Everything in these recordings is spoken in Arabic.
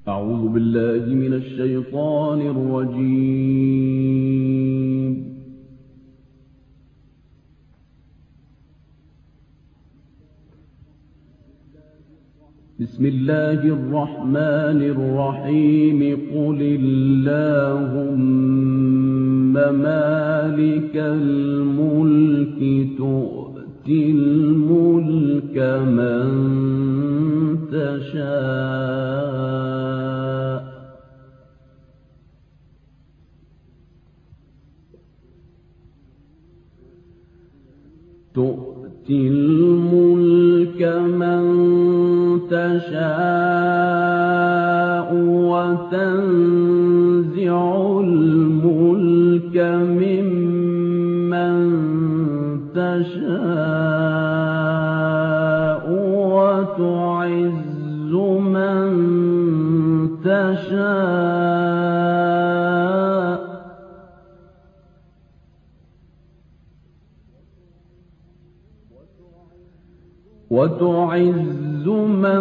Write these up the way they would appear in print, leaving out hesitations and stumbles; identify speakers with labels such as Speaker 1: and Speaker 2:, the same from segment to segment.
Speaker 1: أعوذ بالله من الشيطان الرجيم. بسم الله الرحمن الرحيم. قل اللهم مالك الملك تؤتي الملك من تشاء تؤتي الملك من تشاء وتنزع الملك ممن تشاء وتعز من تشاء وتعز من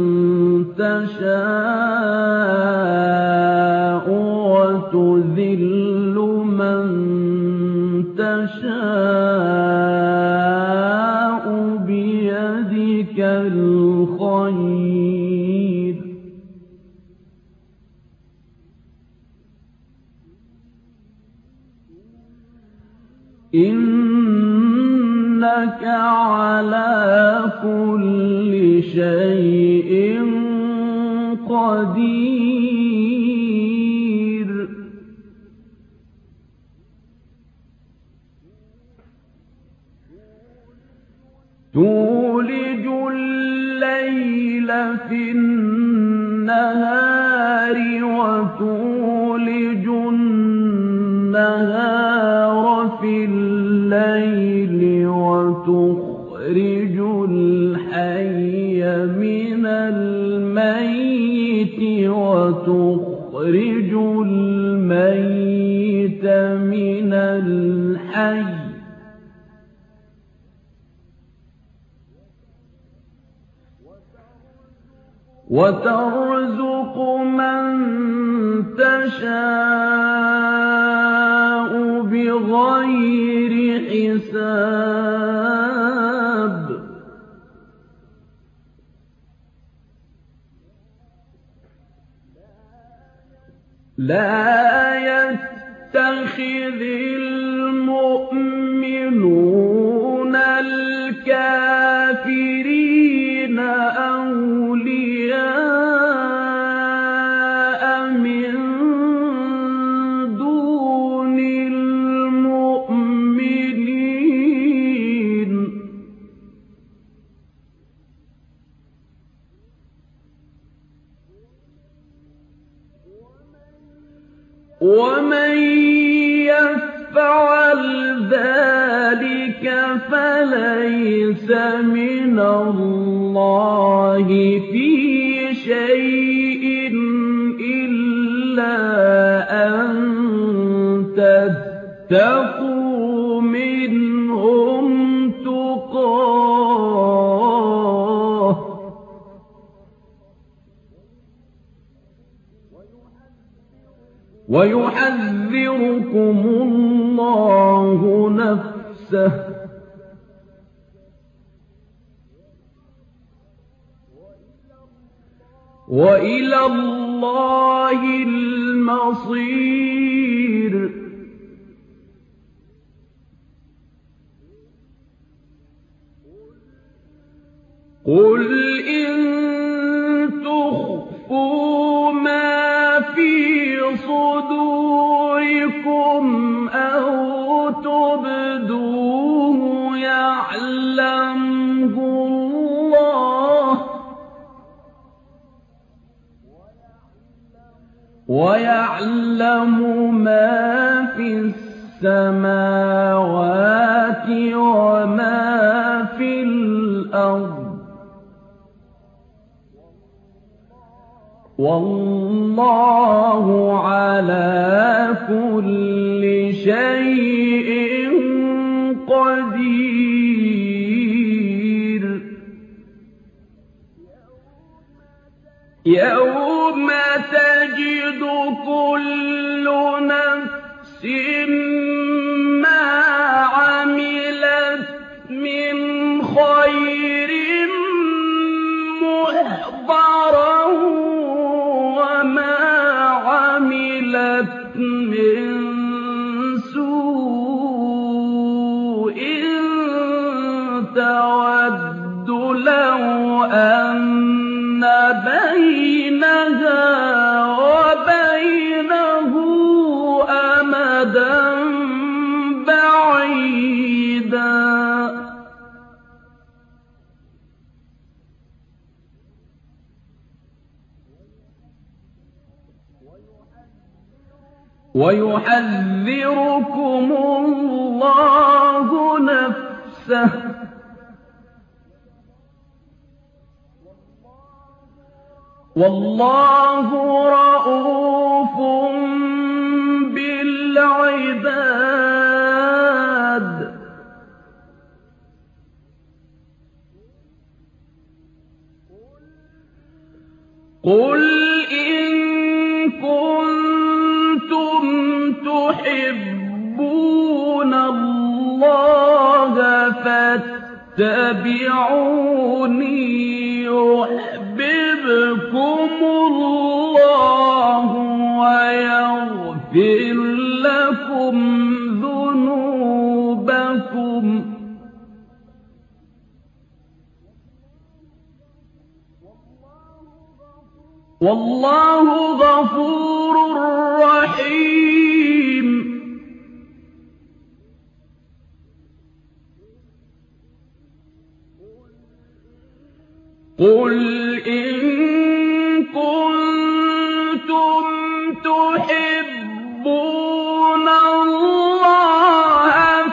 Speaker 1: تشاء وتذل من تشاء بيدك الخير إنك على كل شيء قدير. تولج الليل في النهار وتولج النهار في الليل وتخرج الحي من الميت وتخرج الميت من الحي وترزق من تشاء بغير حساب. لا يتخذ المؤمنون الكافرين أولياء من دون المؤمنين ومن يفعل ذلك فليس من الله في شيء إلا أن تتقوا منهم تقاه ويحذركم الله نفسه وإلى الله المصير. قل إن تخفوا ما في صدوركم أو تبدوه يعلمه الله ويعلم ما في السماوات وما في الأرض والله على كل شيء قدير. يوم ما عملت من خير محضرا وما عملت من سوء تود لو أن بينها وبينه أمدا بعيدا ويحذركم الله نفسه والله رءوف بالعباد قل إن كنتم تحبون الله فاتبعوني يحببكم الله ويغفر لكم ذنوبكم والله غفور رحيم قل إن كنتم تحبون الله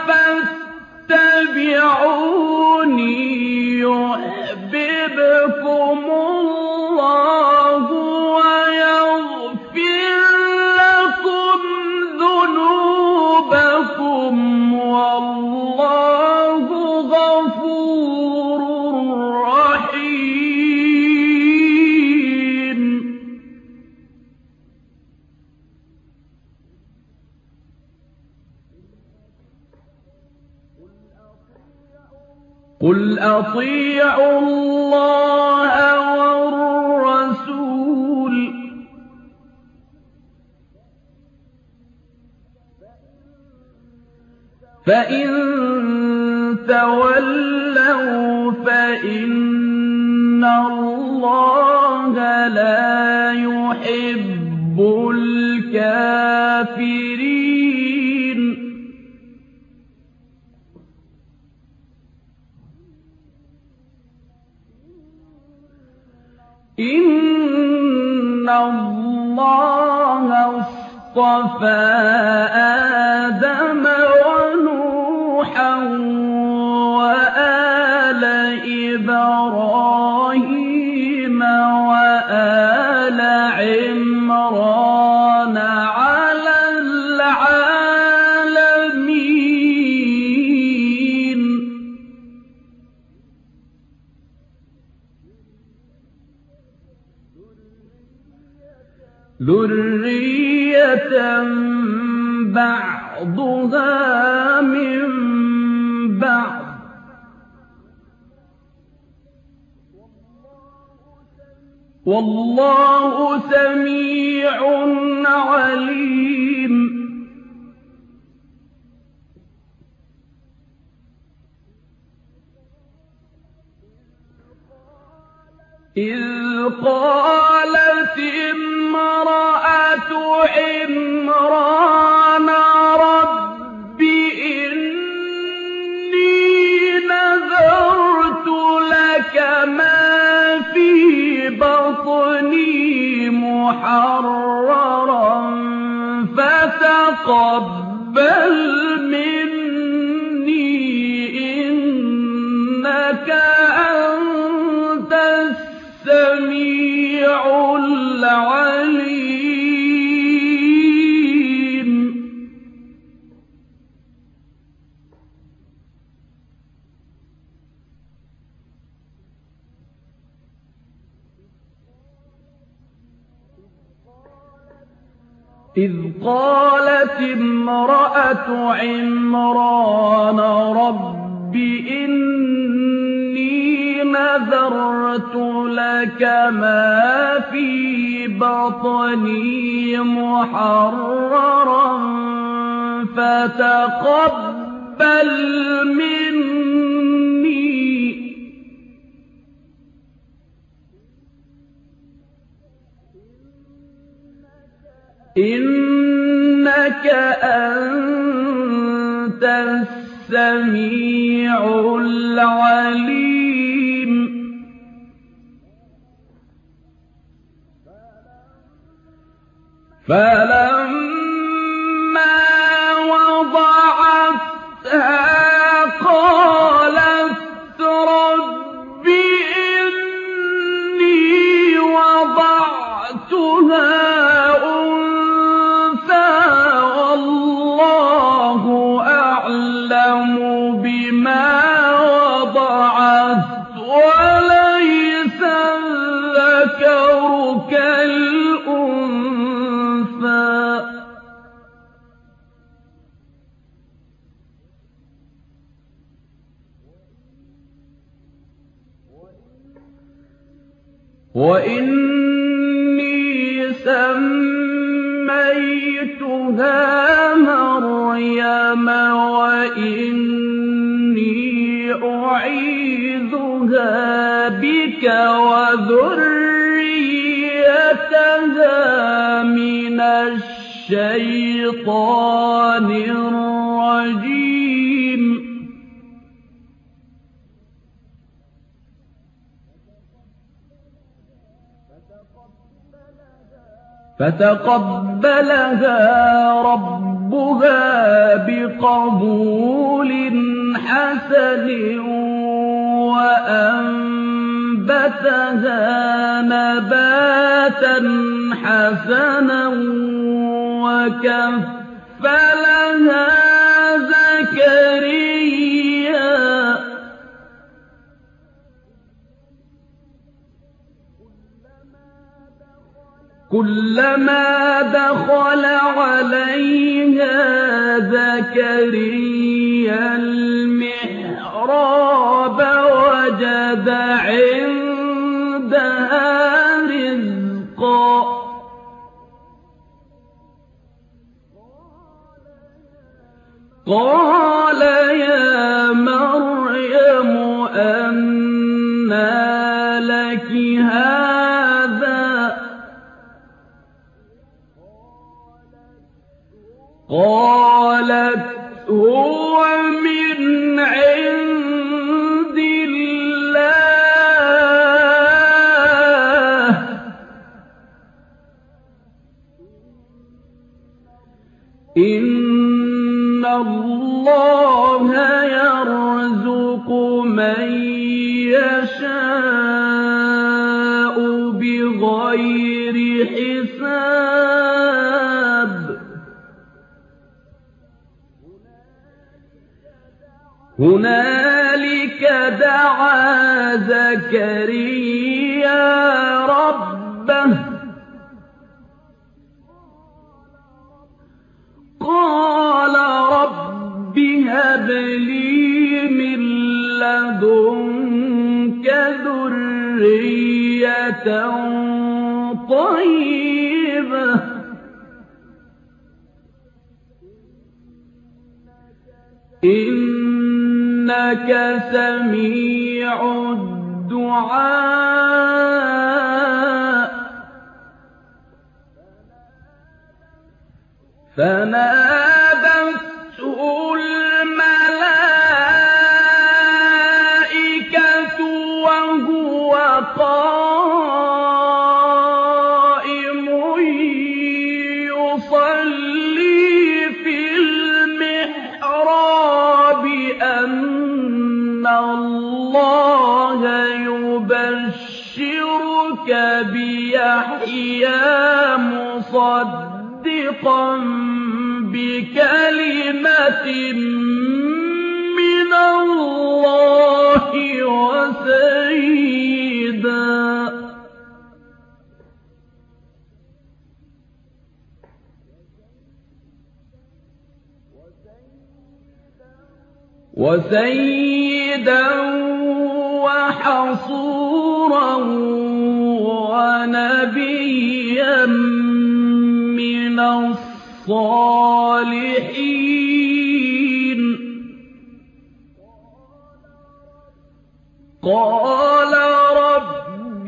Speaker 1: فاتبعوني يحببكم الله ويغفر لكم ذنوبكم والله غفور رحيم قل أطيعوا الله والرسول فإن تولوا فإن الله لا يحب الكافرين إن الله اصطفى آدم ونوحا وآل إبراهيم وآل عمران على العالمين ذرية بعضها من بعض والله سميع عليم إذ قالت امرأة عمران رب إني نذرت لك ما في بطني محررا فتقبل مني إنك أنت السميع العليم إذ قالت امرأة عمران رب إني نذرت لك ما في بطني محررا فتقبل مني إنك أنت السميع العليم فلما وضعتها قالت رب إني وضعتها والله أعلم بما وضعت وليس الذكر كالأنثى وإني سميتها مريم وإني أعيذها بك وذريتها من الشيطان الرجيم فتقبلها ربها بقبول حسن وأنبتها نباتا حسنا وكفلها زكريا كلما دخل عليها زكريا المحراب وجد عندها رزقا قال يا مريم أنى لك هذا قالت هو من عند الله إن الله يرزق من يشاء بغير حساب هنالك دعا زكريا ربه قال رب هب لي من لدنك ذرية طيبة إنك سميع الدعاء فنادته الملائكة وهو قائم يصلي في المحراب أن الله يبشرك بيحيى مصدقا بكلمة من الله وسيدا وسيدا وحصورا ونبيا من الصالحين. قال رب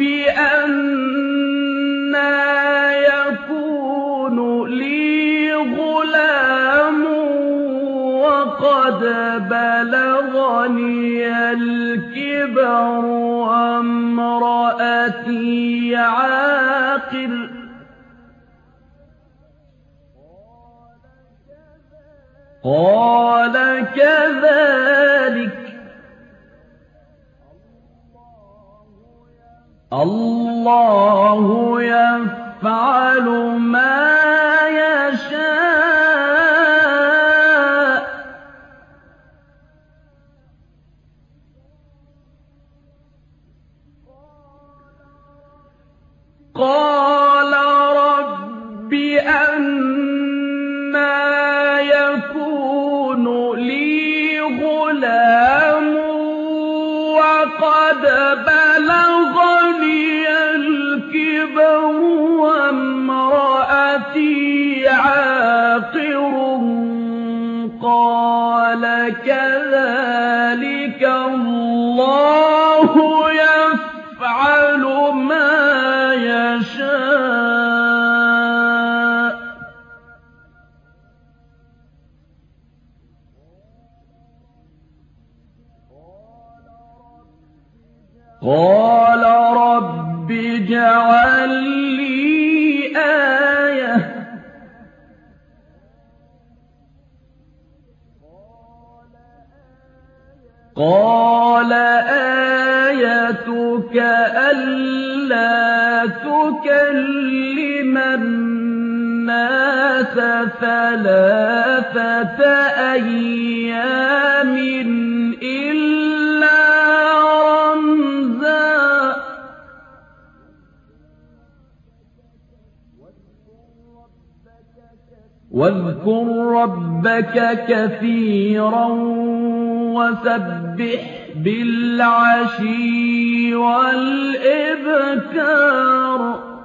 Speaker 1: أنى يكون لي غلام وقد بلغني الكبر وامرأتي عاقر. قال كذلك الله يفعل ما يشاء. قال رب أنى يكون لي غلام وقد بلغني الكبر وامرأتي عاقر. قال كذلك الله يفعل ما يشاء. قال رب اجعل لي آية. قال آيتك ألا تكلم الناس 3 أيام إلا رمزا. واذكر ربك كثيرا وسبح بالعشي والإبكار.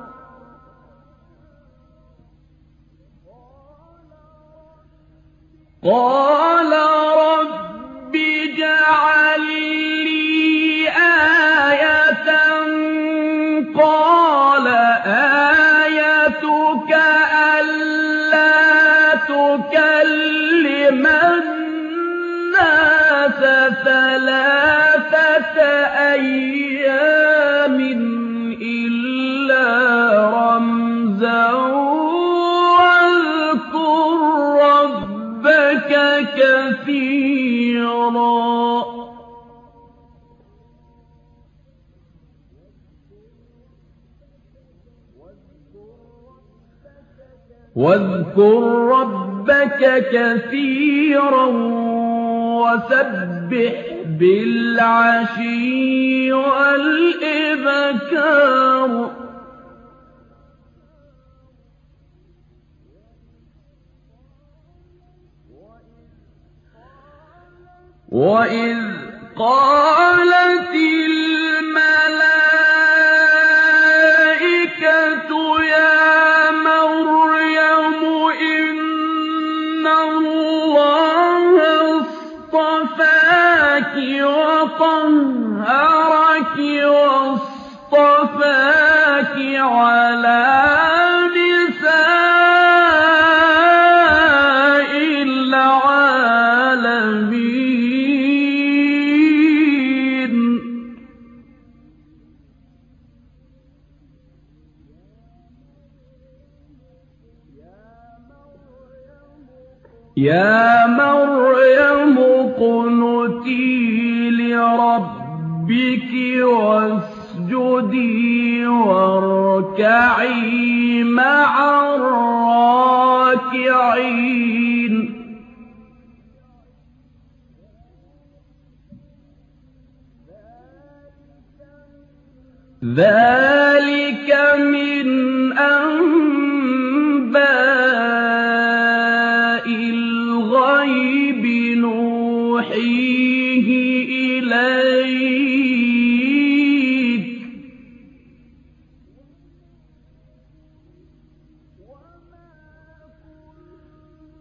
Speaker 1: قال رب اجعل لي آية. قال آيتك ألا تكلم الناس 3 أيام إلا رمزا. واذكر ربك كثيرا. واذكر ربك كثيرا وسبح بالعشي والإبكار. وإذ قالت الملائكة يا مريم إن الله اصطفاك وطهرك واصطفاك على نساء العالمين. يا مريم اقنتي لربك واسجدي واركعي مع الراكعين. ذلك من أنباء الغيب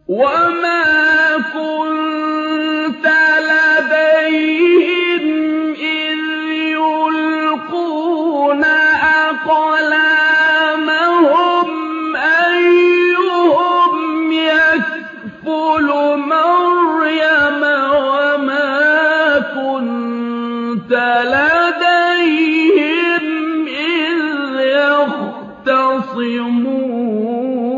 Speaker 1: وَمَا كُنتَ لَدَيْهِمْ إِذْ يُلْقُونَ أَقْلَامَهُمْ أَيُّهُمْ يَكْفُلُ مَرْيَمَ وَمَا كُنتَ لَدَيْهِمْ إِذْ يَخْتَصِمُونَ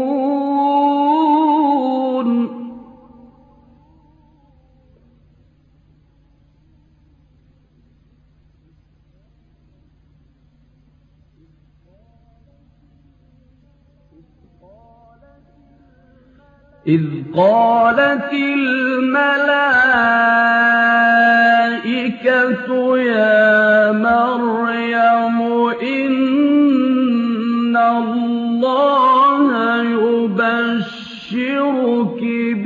Speaker 1: إِذْ قَالَتِ الْمَلَائِكَةُ يَا مَرْيَمُ إِنَّ اللَّهَ يُبَشِّرُكِ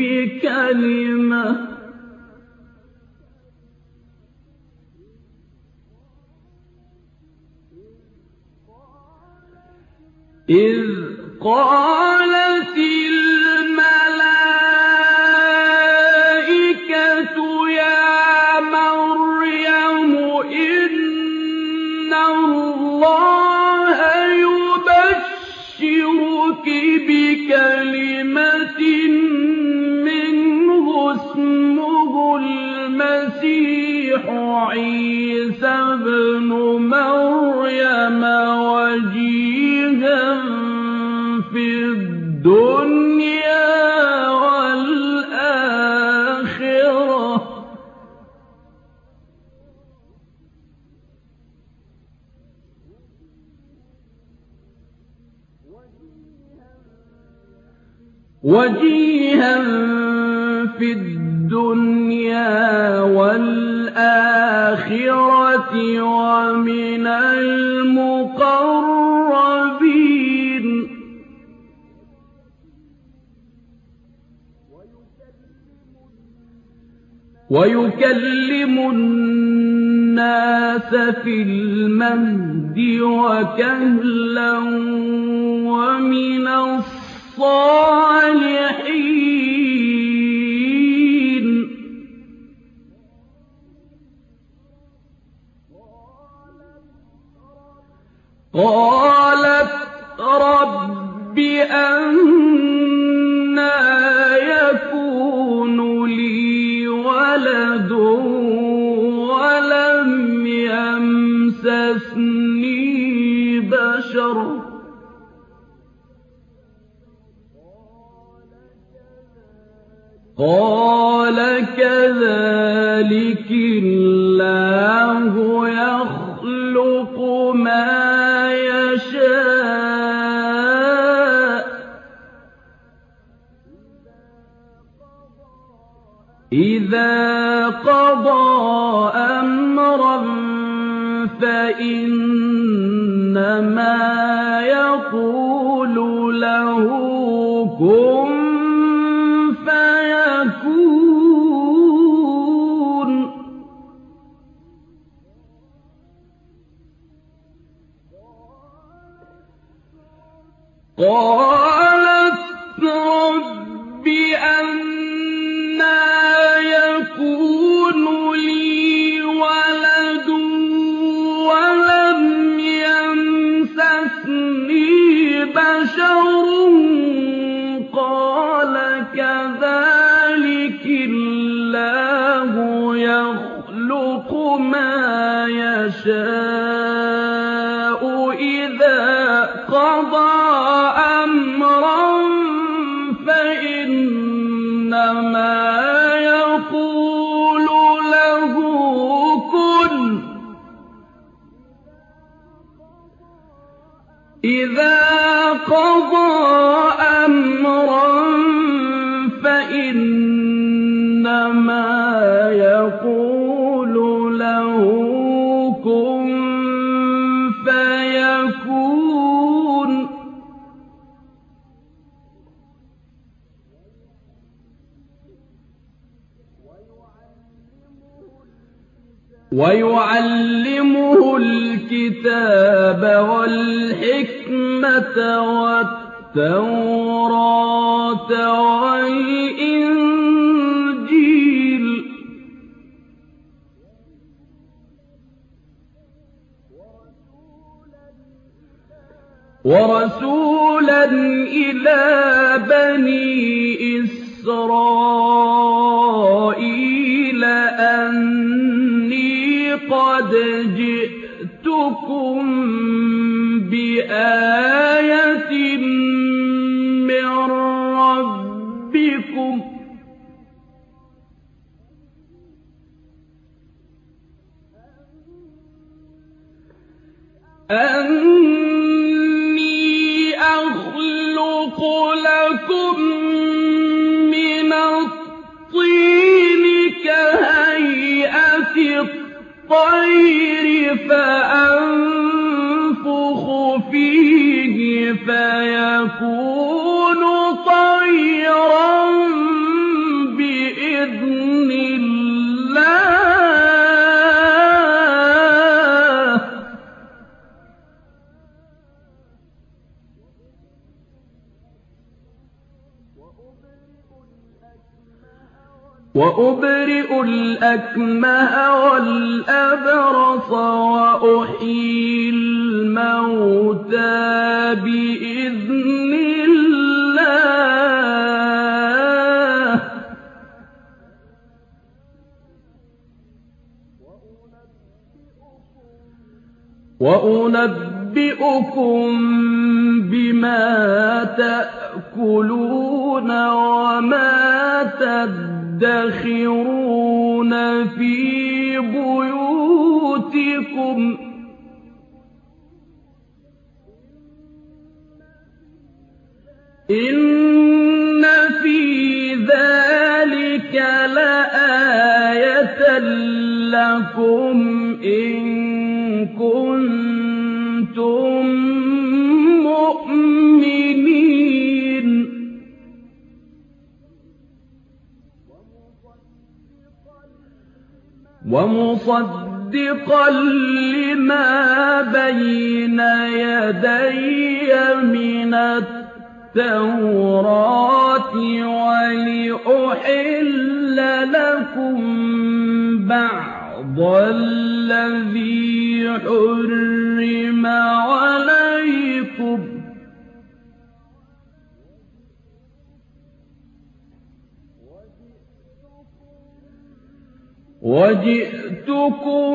Speaker 1: إِذْ قَالَتِ الْمَلَائِكَةُ يَا مَرْيَمُ إِنَّ اللَّهَ يُبَشِّرُكِ بِكَلِمَةٍ مِّنْهُ اسْمُهُ الْمَسِيحُ عِيسَى ابْنُ مَرْيَمَ وَجِيهًا فِي الدُّنْيَا وَالْآخِرَةِ وَمِنَ الْمُقَرَّبِينَ وَيُكَلِّمُ النَّاسَ فِي الْمَهْدِ وَكَهْلًا وَمِنَ الصَّالِحِينَ قَالَتْ رَبِّ أَنَّىٰ يَكُونُ لِي وَلَدٌ وَلَمْ يَمْسَسْنِي بَشَرٌ قَالَ كَذَٰلِكِ اللَّهُ يَخْلُقُ مَا يَشَاءُ ۚ إِذَا قَضَىٰ أَمْرًا فَإِنَّمَا يَقُولُ لَهُ كُن فَيَكُونُ قَالَتْ رَبِّ أَنَّىٰ يَكُونُ لِي وَلَدٌ وَلَمْ يَمْسَسْنِي بَشَرٌ قَالَ كَذَٰلِكِ اللَّهُ يَخْلُقُ مَا يَشَاءُ ۚ إِذَا قَضَىٰ أَمْرًا فَإِنَّمَا يَقُولُ لَهُ كُن فَيَكُونُ وَيُعَلِّمُهُ الْكِتَابَ وَالْحِكْمَةَ وَالتَّوْرَاةَ وَالْإِنجِيلَ وَرَسُولًا إِلَىٰ بَنِي إِسْرَائِيلَ أَنِّي قَدْ جِئْتُكُم بِآيَةٍ مِّن رَّبِّكُمْ أَنِّي أَخْلُقُ لَكُم مِّنَ الطِّينِ كَهَيْئَةِ الطَّيْرِ فَأَنفُخُ فِيهِ فَيَكُونُ طَيْرًا بِإِذْنِ اللَّهِ وَأُبْرِئُ الْأَكْمَهَ وَالْأَبْرَصَ وَأُحْيِي الْمَوْتَىٰ بِإِذْنِ اللَّهِ ۖ وَأُنَبِّئُكُم بِمَا تَأْكُلُونَ وَمَا تَدَّخِرُونَ فِي بُيُوتِكُمْ ۚ إِنَّ فِي ذَٰلِكَ لَآيَةً لَّكُمْ إِن كُنتُم مُّؤْمِنِينَ وَمُصَدِّقًا لِّمَا بَيْنَ يَدَيَّ مِنَ التَّوْرَاةِ وَلِأُحِلَّ لَكُم بَعْضَ الَّذِي حُرِّمَ عَلَيْكُمْ ۚ وَجِئْتُكُم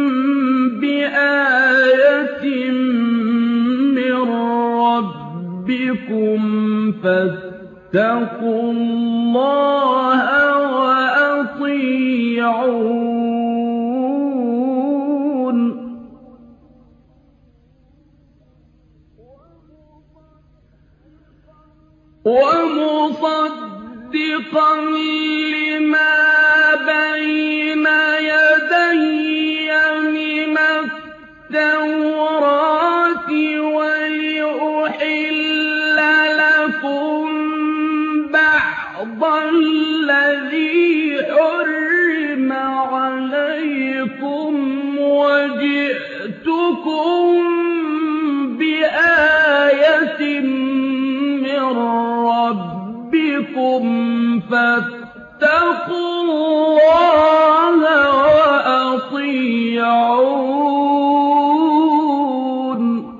Speaker 1: بِآيَةٍ مِّن رَّبِّكُمْ فَاتَّقُوا اللَّهَ وَأَطِيعُونِ وَمُصَدِّقًا لِّمَا بَيْنَ يَدَيَّ مِنَ التَّوْرَاةِ وَلِأُحِلَّ لَكُم بَعْضَ الَّذِي حُرِّمَ عَلَيْكُمْ ۚ وَجِئْتُكُم بِآيَةٍ مِّن رَّبِّكُمْ فَاتَّقُوا اللَّهَ وَأَطِيعُونِ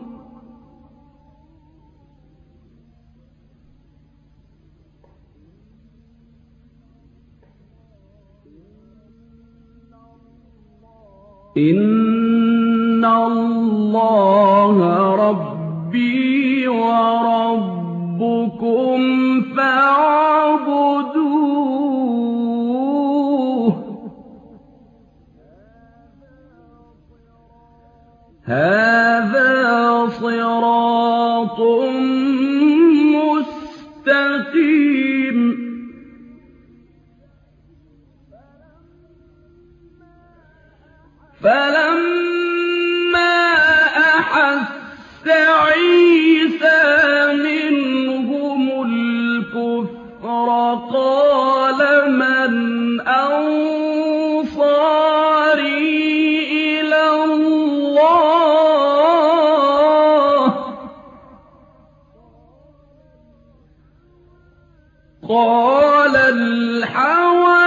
Speaker 1: إِنَّ اللَّهَ رَبِّي وَرَبُّكُمْ فَاعْبُدُوهُ ۚ هَٰذَا صِرَاطٌ مُّسْتَقِيمٌ فَلَمَّا أَحَسَّ عِيسَىٰ مِنْهُمُ الْكُفْرَ قَالَ مَنْ أَنصَارِي إِلَى اللَّهِ ۖ قَالَ الْحَوَارِيُّونَ